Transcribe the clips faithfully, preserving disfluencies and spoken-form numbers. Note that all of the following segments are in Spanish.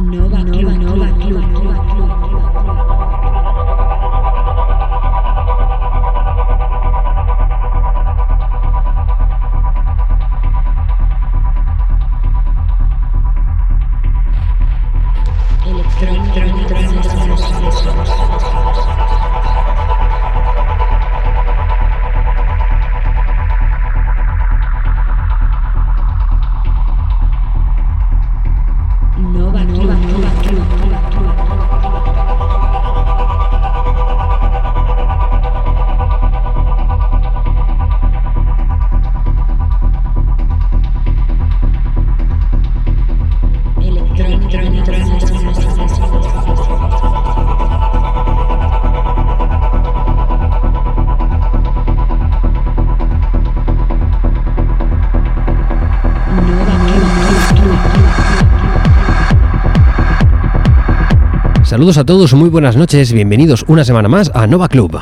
Nova Club, Nova Club, Nova Club. Saludos a todos, muy buenas noches, bienvenidos una semana más a Nova Club.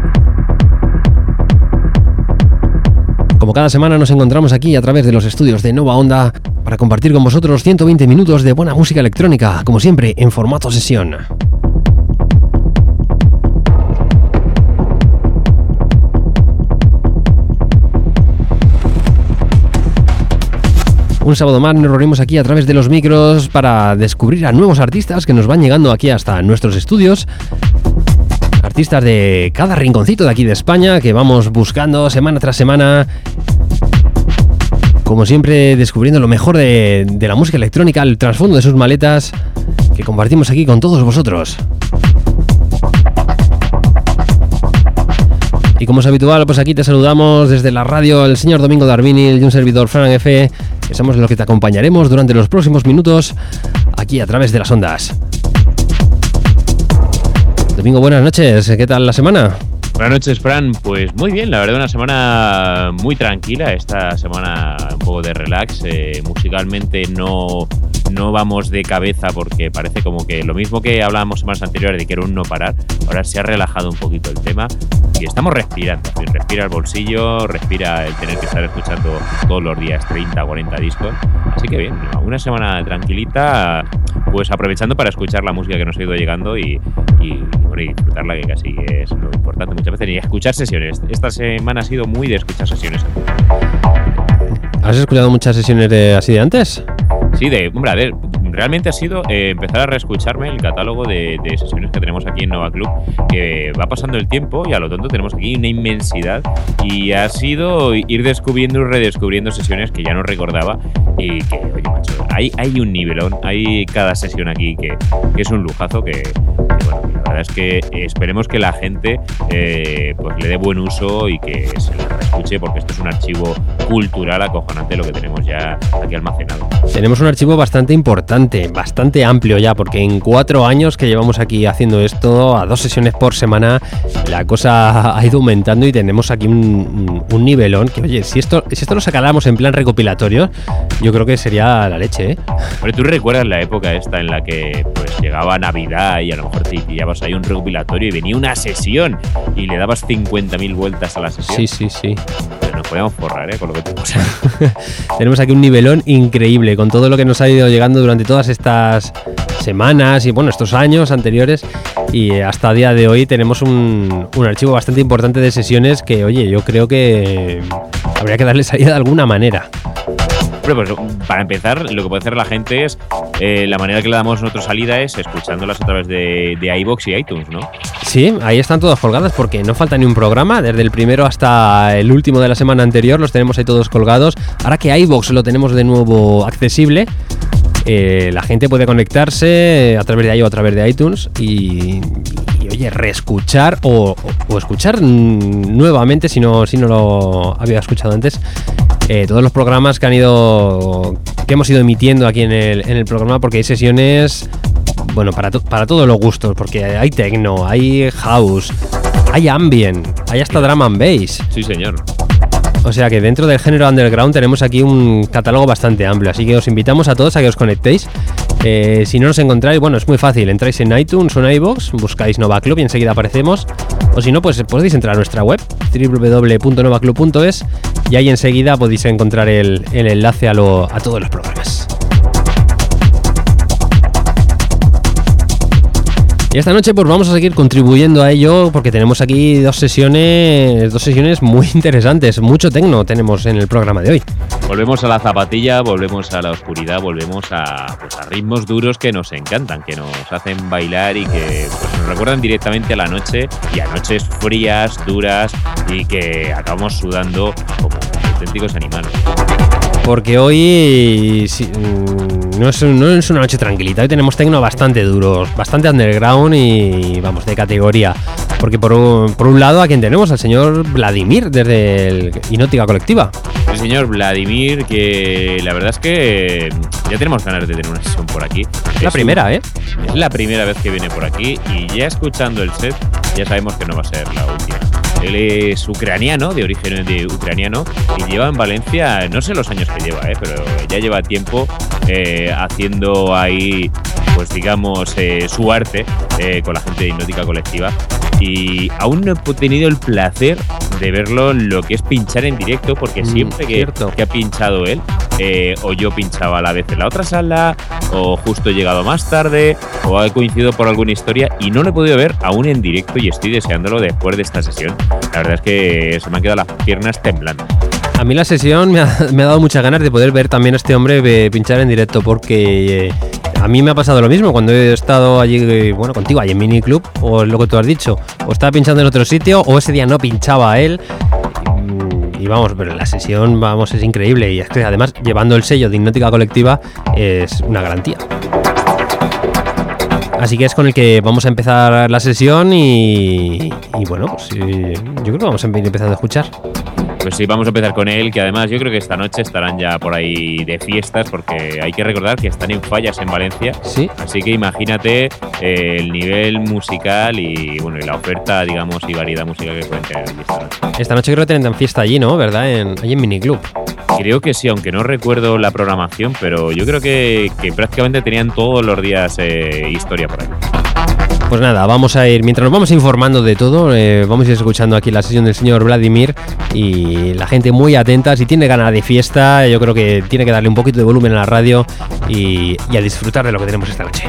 Como cada semana nos encontramos aquí a través de los estudios de Nova Onda para compartir con vosotros ciento veinte minutos de buena música electrónica, como siempre en formato sesión. Un sábado más nos reunimos aquí a través de los micros para descubrir a nuevos artistas que nos van llegando aquí hasta nuestros estudios. Artistas de cada rinconcito de aquí de España que vamos buscando semana tras semana. Como siempre, descubriendo lo mejor de, de la música electrónica, el trasfondo de sus maletas que compartimos aquí con todos vosotros. Y como es habitual, pues aquí te saludamos desde la radio el señor Domingo Darvini y un servidor Fran F, que somos los que te acompañaremos durante los próximos minutos aquí a través de las ondas. Domingo, buenas noches, ¿qué tal la semana? Buenas noches, Fran. Pues muy bien, la verdad, una semana muy tranquila. Esta semana un poco de relax. Eh, musicalmente no, no vamos de cabeza porque parece como que lo mismo que hablábamos semanas anteriores de que era un no parar. Ahora se ha relajado un poquito el tema y estamos respirando. Respira el bolsillo, respira el tener que estar escuchando todos los días treinta o cuarenta discos. Así que bien, una semana tranquilita, pues aprovechando para escuchar la música que nos ha ido llegando y, y, bueno, y disfrutarla, que casi es lo importante muchas veces, y escuchar sesiones. Esta semana ha sido muy de escuchar sesiones. ¿Has escuchado muchas sesiones de, así de antes? Sí, de, hombre, a ver, realmente ha sido eh, empezar a reescucharme el catálogo de, de sesiones que tenemos aquí en Nova Club, que va pasando el tiempo y a lo tonto tenemos aquí una inmensidad, y ha sido ir descubriendo y redescubriendo sesiones que ya no recordaba y que, oye, macho, hay, hay un nivelón, hay cada sesión aquí que, que es un lujazo que, que, bueno, la verdad es que esperemos que la gente eh, pues le dé buen uso y que se lo reescuche, porque esto es un archivo cultural acojonante lo que tenemos ya aquí almacenado. Tenemos un archivo bastante importante, bastante amplio ya, porque en cuatro años que llevamos aquí haciendo esto, a dos sesiones por semana, la cosa ha ido aumentando y tenemos aquí un, un nivelón que, oye, si esto, si esto lo sacáramos en plan recopilatorio, yo creo que sería la leche, ¿eh? Pero tú recuerdas la época esta en la que pues llegaba Navidad y a lo mejor te pillabas ahí un recopilatorio y venía una sesión y le dabas cincuenta mil vueltas a la sesión. Sí, sí, sí. Pero nos podíamos forrar, ¿eh? Con lo que tenemos. Tenemos aquí un nivelón increíble con todo lo que nos ha ido llegando durante todas estas semanas y bueno, estos años anteriores, y hasta a día de hoy tenemos un, un archivo bastante importante de sesiones que, oye, yo creo que habría que darle salida de alguna manera. Pues para empezar, lo que puede hacer la gente es, eh, la manera que le damos nosotros salida es escuchándolas a través de, de iVoox y iTunes, ¿no? Sí, ahí están todas colgadas porque no falta ni un programa, desde el primero hasta el último de la semana anterior los tenemos ahí todos colgados. Ahora que iVoox lo tenemos de nuevo accesible, eh, la gente puede conectarse a través de ahí o a través de iTunes y, y oye, reescuchar o, o, o escuchar nuevamente si no, si no lo había escuchado antes. Eh, todos los programas que han ido que hemos ido emitiendo aquí en el, en el programa, porque hay sesiones, bueno, para, to- para todos los gustos, porque hay techno, hay house, hay ambient, hay hasta drum and bass. Sí, señor. O sea que dentro del género underground tenemos aquí un catálogo bastante amplio, así que os invitamos a todos a que os conectéis. Eh, si no nos encontráis, bueno, es muy fácil, entráis en iTunes o en iVoox, buscáis Nova Club y enseguida aparecemos. O si no, pues podéis entrar a nuestra web, doble u doble u doble u punto nova club punto es, y ahí enseguida podéis encontrar el, el enlace a, lo, a todos los programas. Y esta noche pues vamos a seguir contribuyendo a ello porque tenemos aquí dos sesiones, dos sesiones muy interesantes, mucho tecno tenemos en el programa de hoy. Volvemos a la zapatilla, volvemos a la oscuridad, volvemos a, pues, a ritmos duros que nos encantan, que nos hacen bailar y que pues, nos recuerdan directamente a la noche y a noches frías, duras y que acabamos sudando como auténticos animales. Porque hoy sí, no, es, no es una noche tranquilita, hoy tenemos tecno bastante duros, bastante underground y vamos, de categoría. Porque por un, por un lado a quien tenemos, al señor Vladimir desde el Hipnótica Colectiva. El señor Vladimir, que la verdad es que ya tenemos ganas de tener una sesión por aquí. Es la es primera, un, ¿eh? Es la primera vez que viene por aquí y ya escuchando el set ya sabemos que no va a ser la última. Él es ucraniano, de origen de ucraniano, y lleva en Valencia, no sé los años que lleva, eh, pero ya lleva tiempo eh, haciendo ahí, pues digamos, eh, su arte eh, con la gente de Hipnótica Colectiva. Y aún no he tenido el placer de verlo en lo que es pinchar en directo, porque siempre mm, que, que ha pinchado él, eh, o yo pinchaba a la vez en la otra sala, o justo he llegado más tarde, o he coincidido por alguna historia, y no lo he podido ver aún en directo y estoy deseándolo después de esta sesión. La verdad es que se me han quedado las piernas temblando. A mí la sesión me ha, me ha dado muchas ganas de poder ver también a este hombre eh, pinchar en directo, porque eh, a mí me ha pasado lo mismo cuando he estado allí, eh, bueno, contigo, allí en Mini Club, o lo que tú has dicho, o estaba pinchando en otro sitio, o ese día no pinchaba a él. Y, y vamos, pero la sesión, vamos, es increíble. Y es que además, llevando el sello de Hipnótica Colectiva, es una garantía. Así que es con el que vamos a empezar la sesión y, y bueno, pues eh, yo creo que vamos a ir empezando a escuchar. Pues sí, vamos a empezar con él, que además yo creo que esta noche estarán ya por ahí de fiestas, porque hay que recordar que están en Fallas en Valencia. Sí. Así que imagínate eh, el nivel musical y bueno y la oferta, digamos, y variedad musical que pueden tener esta noche. Esta noche creo que tendrán fiesta allí, ¿no? ¿Verdad? En, allí en Mini Club. Creo que sí, aunque no recuerdo la programación, pero yo creo que, que prácticamente tenían todos los días eh, historia por ahí. Pues nada, vamos a ir, mientras nos vamos informando de todo, eh, vamos a ir escuchando aquí la sesión del señor Vladimir y la gente muy atenta. Si tiene ganas de fiesta, yo creo que tiene que darle un poquito de volumen a la radio y, y a disfrutar de lo que tenemos esta noche.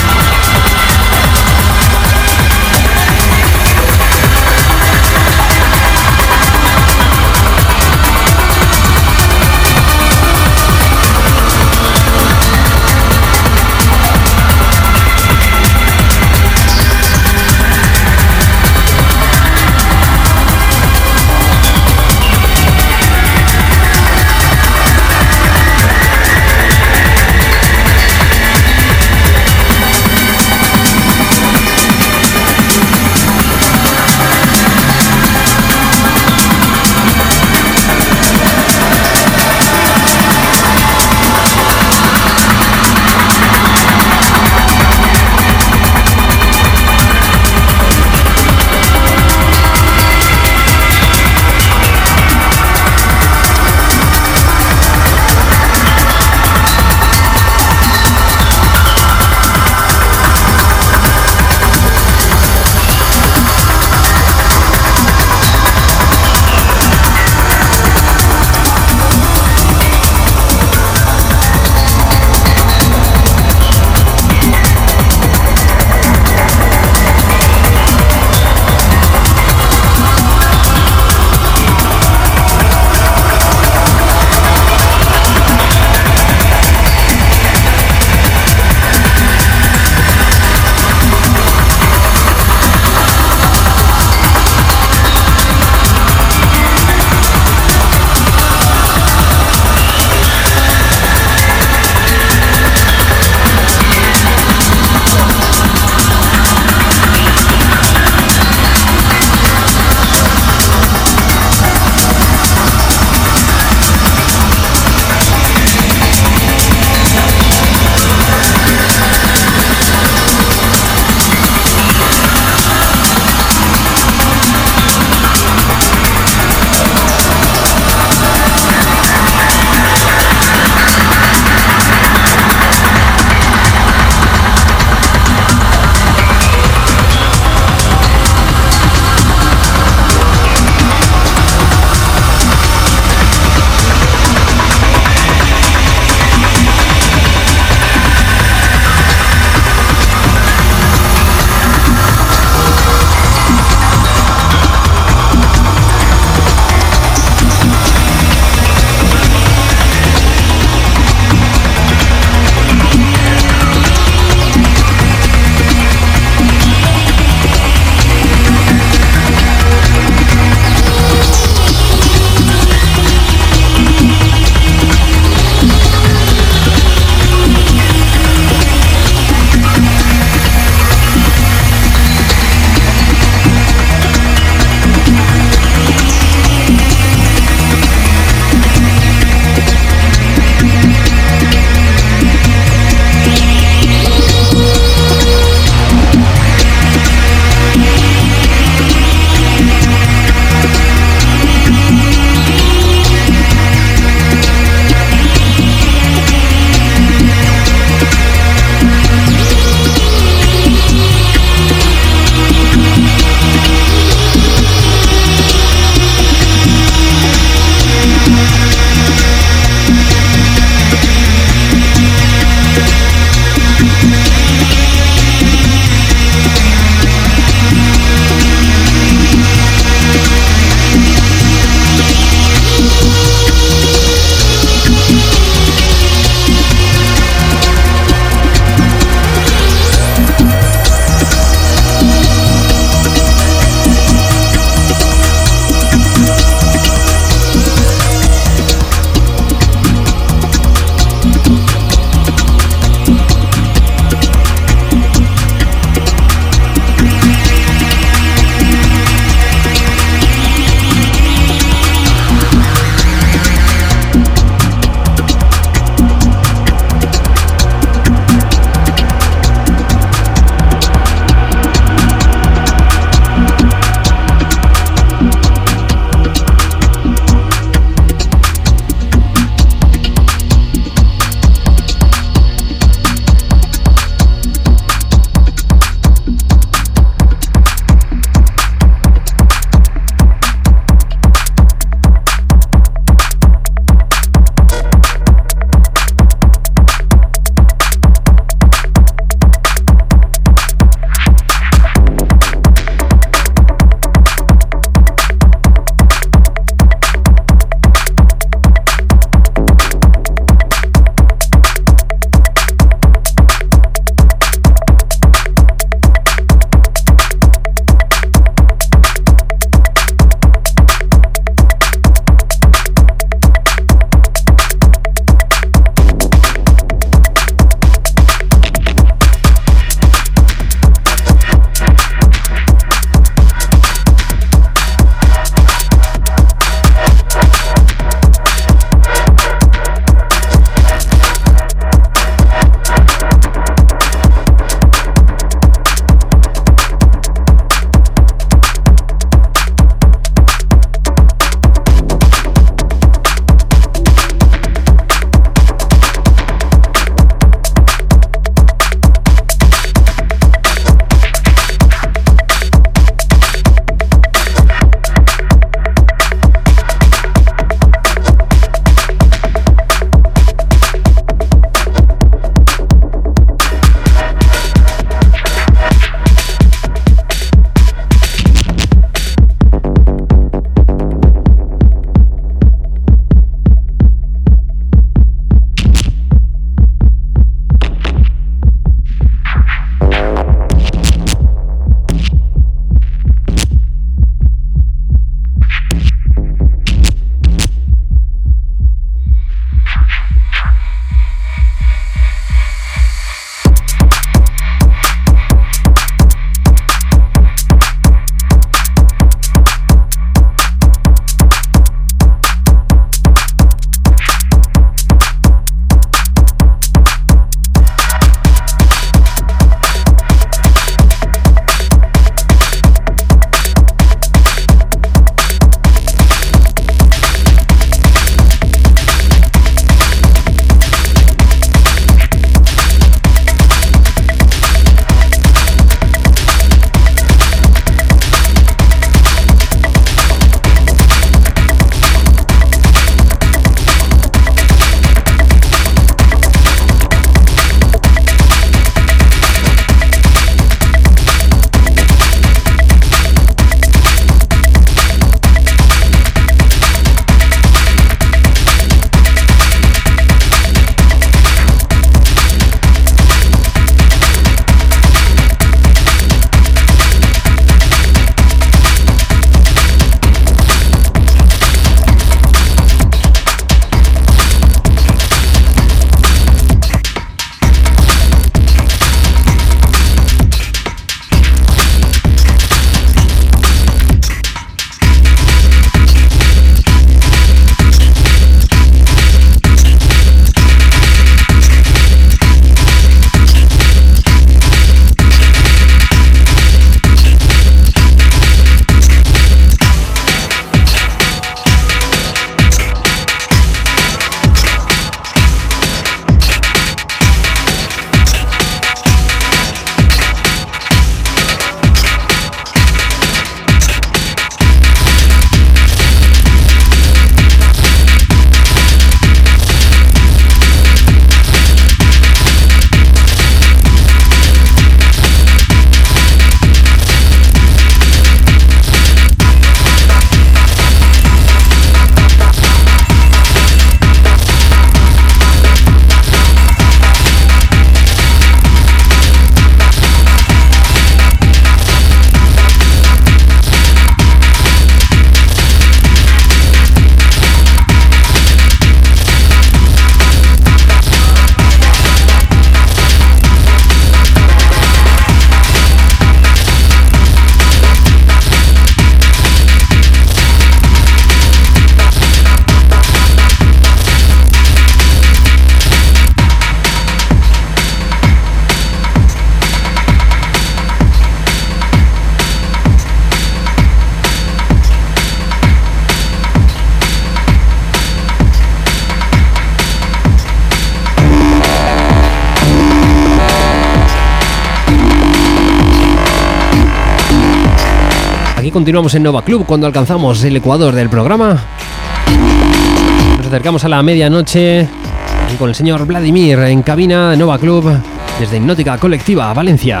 Aquí continuamos en Nova Club cuando alcanzamos el ecuador del programa. Nos acercamos a la medianoche con el señor Vladimir en cabina de Nova Club desde Hipnótica Colectiva, Valencia.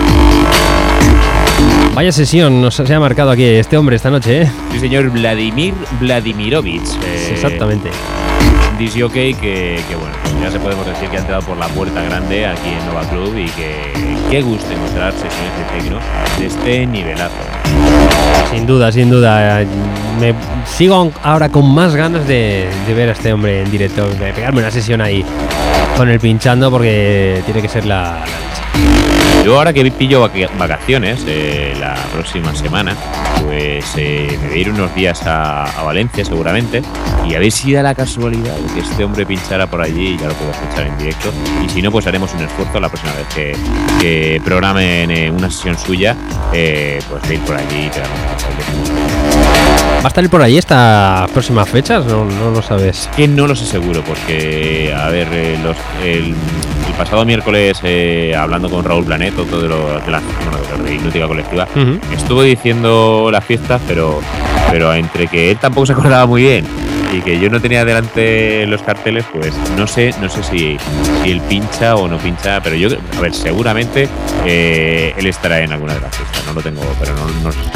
Vaya sesión nos se ha marcado aquí este hombre esta noche, ¿eh? Sí, señor Vladimir Vladimirovich. Eh, Exactamente. Un disc jockey que, que, bueno, pues ya se podemos decir que ha entrado por la puerta grande aquí en Nova Club y que qué gusto encontrar sesiones de tecno de este nivelazo. Sin duda, sin duda. Me sigo ahora con más ganas de, de ver a este hombre en directo, de pegarme una sesión ahí con él pinchando porque tiene que ser la, la leche. Yo ahora que pillo vacaciones eh, la próxima semana, pues eh, me voy a ir unos días a, a Valencia seguramente y a ver si da la casualidad de que este hombre pinchara por allí y ya lo puedo escuchar en directo. Y si no, pues haremos un esfuerzo la próxima vez que, que programen eh, una sesión suya, eh, pues de ir por allí y pegarnos una. ¿Va a estar por ahí estas próximas fechas? No, no lo sabes. Que no lo sé seguro, porque, a ver, eh, los, el, el pasado miércoles, eh, hablando con Raúl Planet, otro de los de la bueno, de Hipnótica Colectiva, uh-huh. estuvo diciendo las fiestas, pero, pero entre que él tampoco se acordaba muy bien y que yo no tenía delante los carteles, pues no sé, no sé si, si él pincha o no pincha, pero yo, a ver, seguramente eh, él estará en alguna de las fiestas, no lo tengo, pero no, no sé.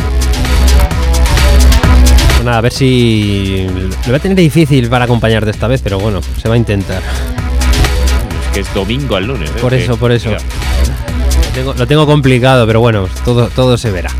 Nada, a ver si lo voy a tener difícil para acompañarte esta vez, pero bueno, se va a intentar. Es que es domingo al lunes, ¿eh? Por eso, que, por eso. Lo tengo, lo tengo complicado, pero bueno, todo, todo se verá.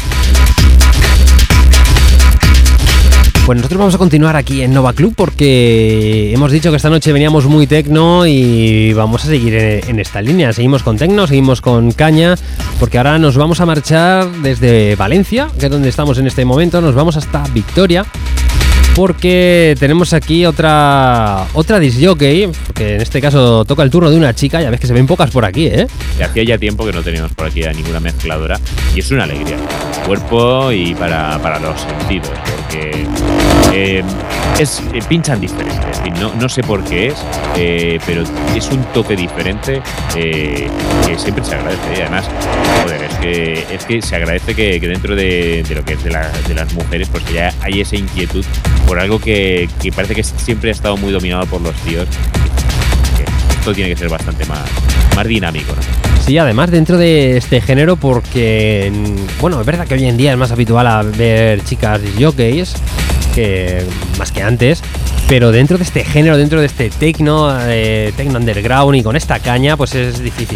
Pues nosotros vamos a continuar aquí en Nova Club porque hemos dicho que esta noche veníamos muy tecno y vamos a seguir en, en esta línea. Seguimos con tecno, seguimos con caña, porque ahora nos vamos a marchar desde Valencia, que es donde estamos en este momento, nos vamos hasta Victoria, porque tenemos aquí otra otra disc jockey, que en este caso toca el turno de una chica. Ya ves que se ven pocas por aquí, ¿eh? Y hacía ya tiempo que no teníamos por aquí a ninguna mezcladora y es una alegría, cuerpo y para, para los sentidos, porque eh, es, eh, pinchan diferente, en fin, no, no sé por qué es, eh, pero es un toque diferente eh, que siempre se agradece. Y además, joder, es que, es que se agradece que, que dentro de, de lo que es de, la, de las mujeres, pues que ya hay esa inquietud por algo que, que parece que siempre ha estado muy dominado por los tíos. Que esto tiene que ser bastante más, más dinámico, ¿no? Sí, además dentro de este género, porque, bueno, es verdad que hoy en día es más habitual a ver chicas jockeys que más que antes, pero dentro de este género, dentro de este techno, eh, techno underground y con esta caña, pues es difícil.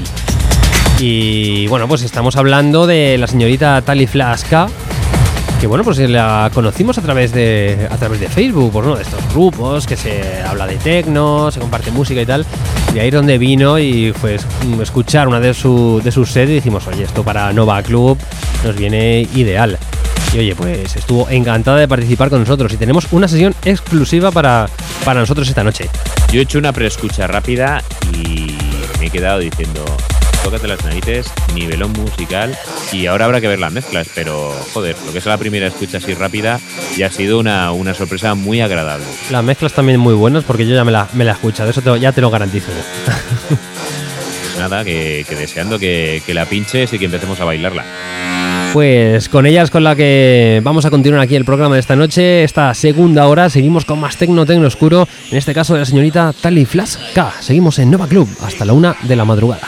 Y bueno, pues estamos hablando de la señorita Tali Flaska, que bueno, pues la conocimos a través de a través de Facebook, por uno de estos grupos que se habla de techno, se comparte música y tal. Y ahí es donde vino y fue escuchar una de, su, de sus sets y dijimos, oye, esto para Nova Club nos viene ideal. Y oye, pues estuvo encantada de participar con nosotros y tenemos una sesión exclusiva para, para nosotros esta noche. Yo he hecho una preescucha rápida y me he quedado diciendo, tócate las narices, nivelón musical, y ahora habrá que ver las mezclas, pero joder, lo que es la primera escucha así rápida ya ha sido una, una sorpresa muy agradable. Las mezclas también muy buenas porque yo ya me la, me la he escuchado, eso te, ya te lo garantizo. Pues nada, que, que deseando que, que la pinches y que empecemos a bailarla. Pues con ella es con la que vamos a continuar aquí el programa de esta noche, esta segunda hora. Seguimos con más tecno, tecno oscuro, en este caso de la señorita Tali Flaska. Seguimos en Nova Club hasta la una de la madrugada.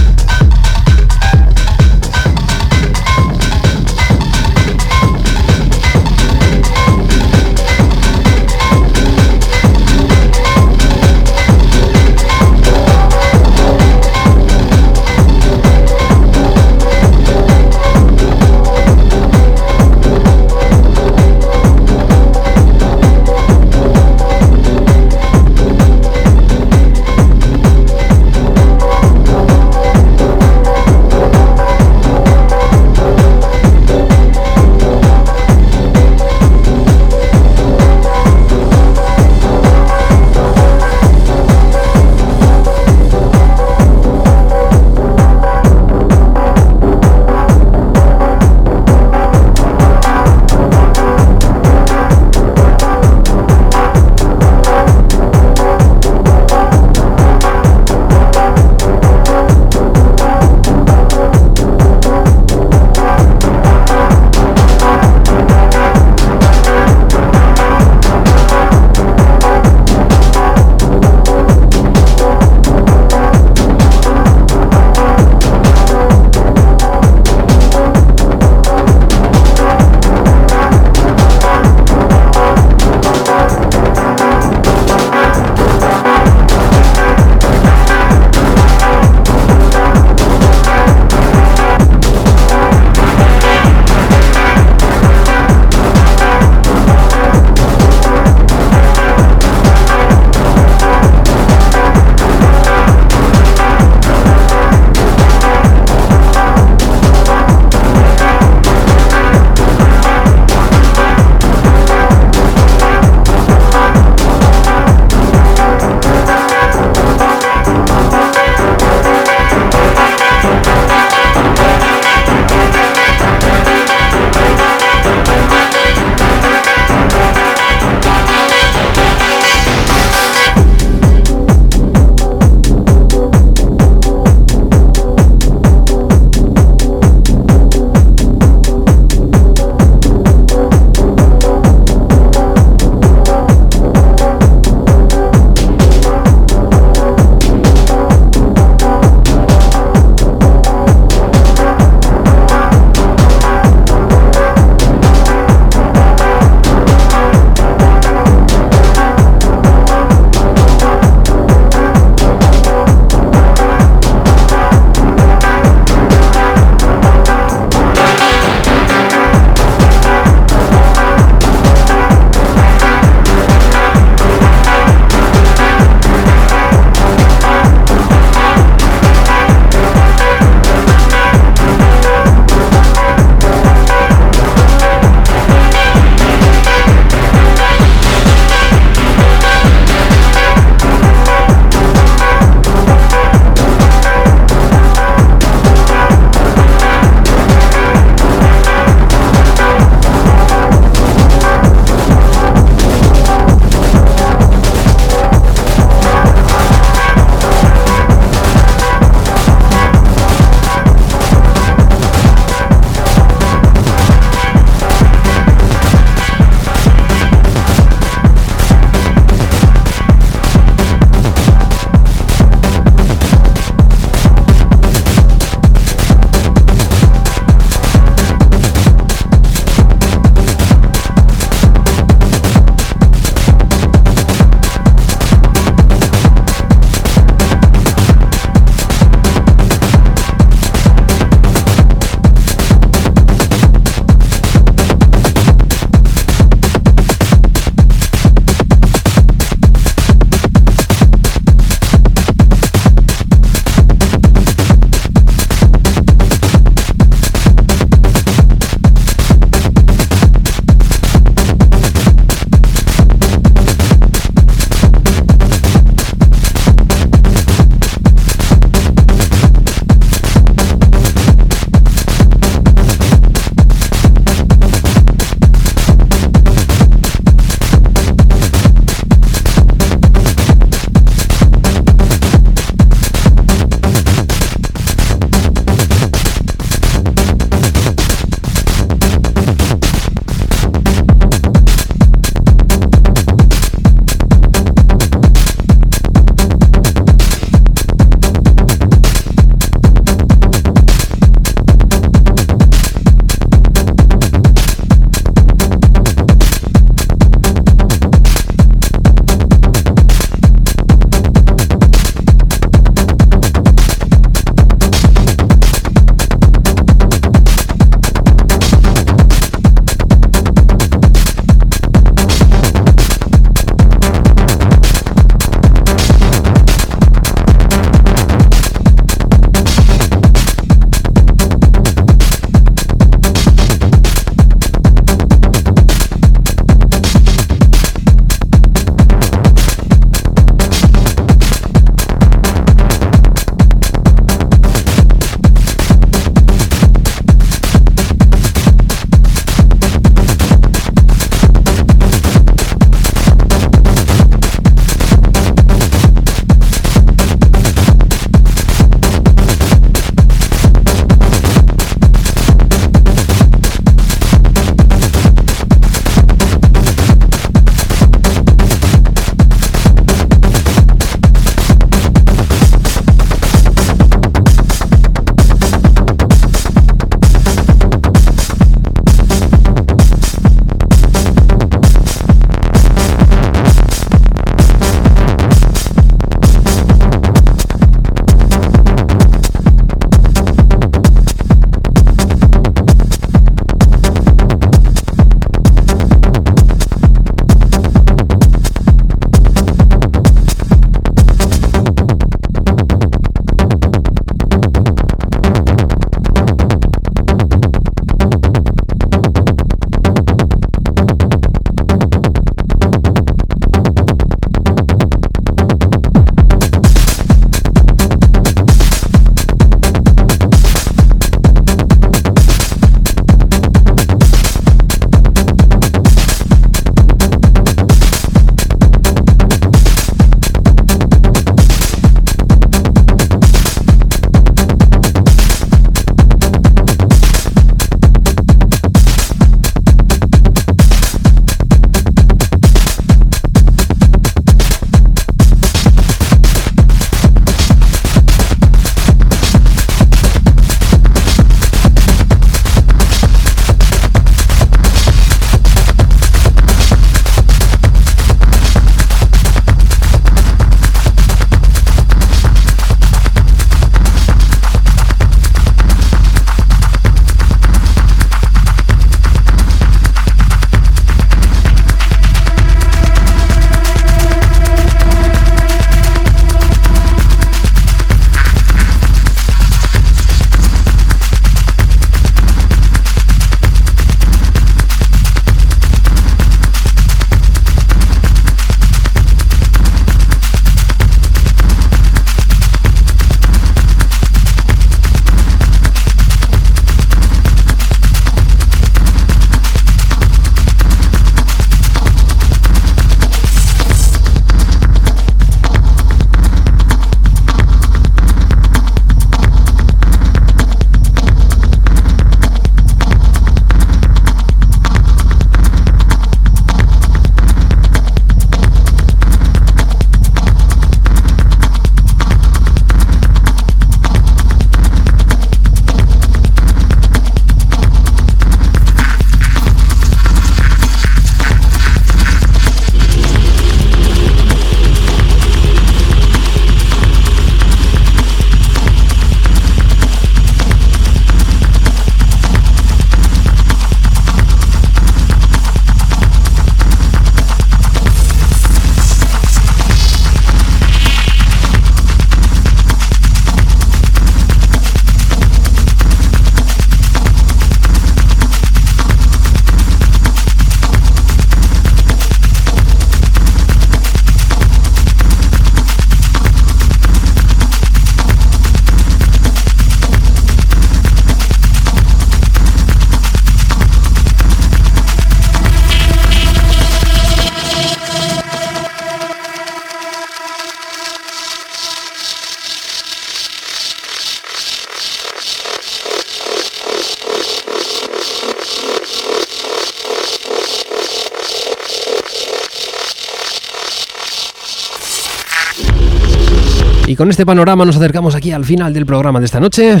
Y con este panorama nos acercamos aquí al final del programa de esta noche.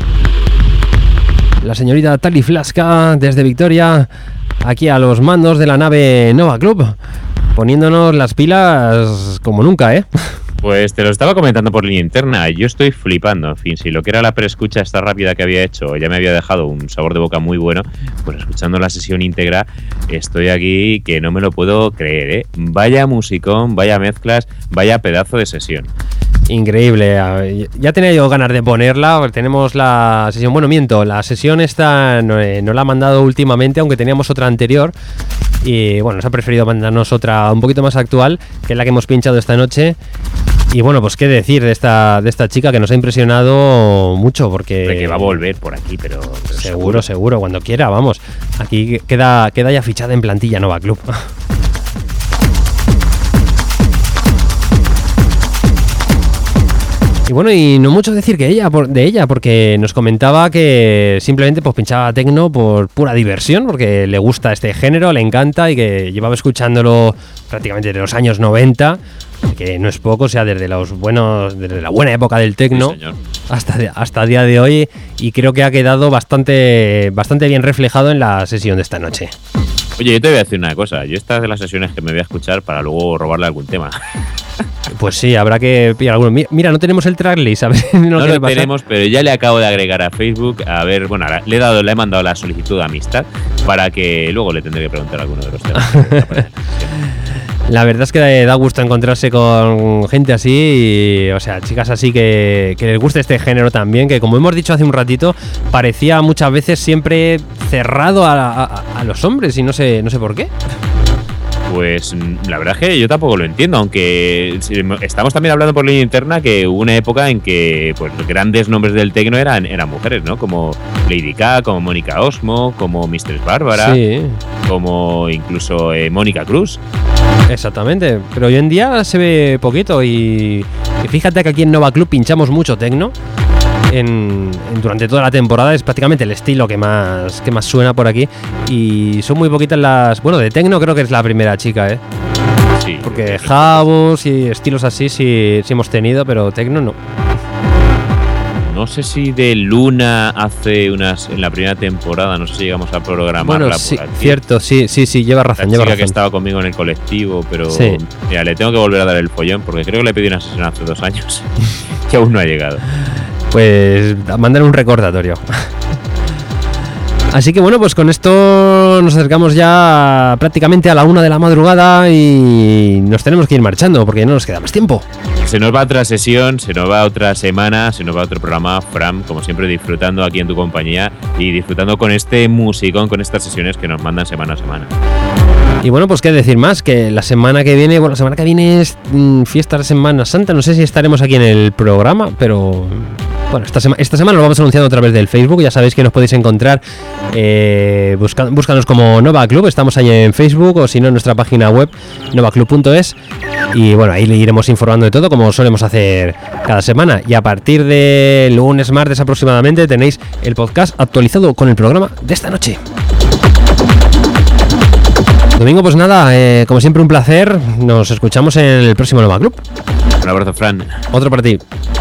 La señorita Tali Flasca desde Victoria, aquí a los mandos de la nave Nova Club, poniéndonos las pilas como nunca, ¿eh? Pues te lo estaba comentando por línea interna, yo estoy flipando, en fin, si lo que era la preescucha esta rápida que había hecho ya me había dejado un sabor de boca muy bueno, pues escuchando la sesión íntegra estoy aquí que no me lo puedo creer, ¿eh? Vaya musicón, vaya mezclas, vaya pedazo de sesión. Increíble, ya tenía yo ganas de ponerla, tenemos la sesión, bueno miento, la sesión esta no, eh, no la ha mandado últimamente, aunque teníamos otra anterior y bueno, nos ha preferido mandarnos otra un poquito más actual, que es la que hemos pinchado esta noche. Y bueno, pues qué decir de esta de esta chica que nos ha impresionado mucho porque... Porque va a volver por aquí, pero... pero seguro, seguro, seguro, cuando quiera, vamos. Aquí queda, queda ya fichada en plantilla Nova Club. Y bueno, y no mucho decir que ella por, de ella, porque nos comentaba que simplemente pues pinchaba techno por pura diversión, porque le gusta este género, le encanta y que llevaba escuchándolo prácticamente desde los años noventa, que no es poco, o sea, desde los buenos, desde la buena época del techno, sí, hasta hasta el día de hoy, y creo que ha quedado bastante bastante bien reflejado en la sesión de esta noche. Oye, yo te voy a decir una cosa, yo estas de las sesiones que me voy a escuchar para luego robarle algún tema. Pues sí, habrá que pillar alguno. Mira, no tenemos el tracklist, a ver. No, no lo tenemos, pero ya le acabo de agregar a Facebook. A ver, bueno, le he dado, le he mandado la solicitud de amistad para que luego le tendré que preguntar alguno de los temas. La verdad es que da gusto encontrarse con gente así, y, o sea, chicas así que, que les guste este género también, que como hemos dicho hace un ratito, parecía muchas veces siempre cerrado a, a, a los hombres y no sé, no sé por qué. Pues la verdad es que yo tampoco lo entiendo, aunque estamos también hablando por línea interna que hubo una época en que pues grandes nombres del techno eran, eran mujeres, ¿no? Como Lady K, como Mónica Osmo, como Mistress Bárbara, sí, como incluso eh, Mónica Cruz. Exactamente, pero hoy en día se ve poquito y, y fíjate que aquí en Nova Club pinchamos mucho techno. En, en, durante toda la temporada es prácticamente el estilo que más que más suena por aquí y son muy poquitas las... Bueno, de techno creo que es la primera chica, ¿eh? Sí. Porque house y estilos así sí, sí hemos tenido, pero techno no. No sé si de Luna hace unas... En la primera temporada, no sé si llegamos a programarla. Bueno, sí, por aquí. Cierto, sí, sí, sí, lleva razón. La lleva chica razón. que estaba conmigo en el colectivo, pero... Sí. Mira, le tengo que volver a dar el follón porque creo que le pedí una sesión hace dos años que aún no ha llegado. Pues mandar un recordatorio. Así que bueno, pues con esto nos acercamos ya prácticamente a la una de la madrugada y nos tenemos que ir marchando porque no nos queda más tiempo. Se nos va otra sesión, se nos va otra semana, se nos va otro programa, Fran, como siempre disfrutando aquí en tu compañía y disfrutando con este musicón, con estas sesiones que nos mandan semana a semana. Y bueno, pues qué decir más, que la semana que viene, bueno, la semana que viene es mmm, fiesta de Semana Santa, no sé si estaremos aquí en el programa, pero bueno, esta, sema esta semana lo vamos anunciando a través del Facebook, ya sabéis que nos podéis encontrar, eh, busca búscanos como Nova Club, estamos ahí en Facebook o si no en nuestra página web nova club punto es y bueno, ahí le iremos informando de todo como solemos hacer cada semana y a partir de lunes, martes aproximadamente tenéis el podcast actualizado con el programa de esta noche. Domingo, pues nada, eh, como siempre un placer. Nos escuchamos en el próximo Nova Club. Un abrazo, Fran. Otro para ti.